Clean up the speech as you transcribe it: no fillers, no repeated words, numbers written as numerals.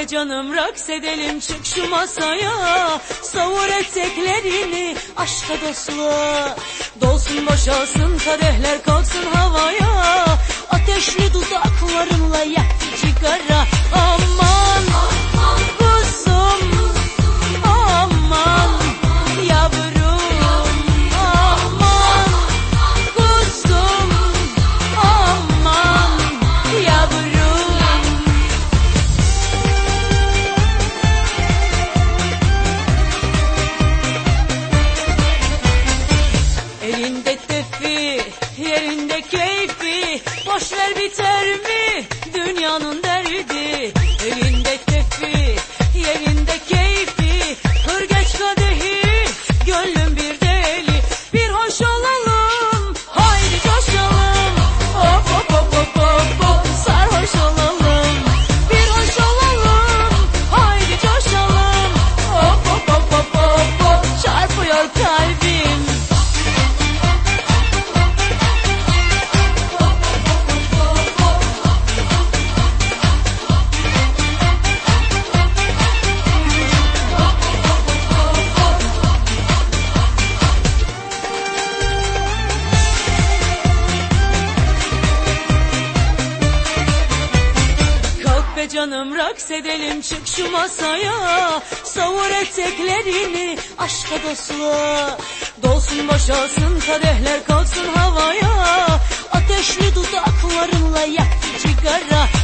canım raks edelim, çık şu masaya. Savur eteklerini aşka dostluğa. Dolsun boşalsın kadehler, kalksın havaya. Ateşli dudaklarınla yak sigara. Aman kuzum, aman yavrum, aman kuzum, aman yavrum. Elinde tefi, yerinde keyfi, boş ver biter mi dünyanın derdi. Elinde tefi, yerinde keyfi, kır geç kadehi, gönlüm bir deli. Bir hoş olalım, haydi coşalım, hop hop hop hop hop hop, sarhoş olalım. Bir hoş olalım, haydi coşalım, hop hop hop hop hop hop, çarpıyor kalbim. Be canım raks edelim, çık şu masaya. Savur eteklerini aşka dostluğa. Dolsun boşalsın kadehler, kalksın havaya. Ateşli dudaklarınla yak sigara.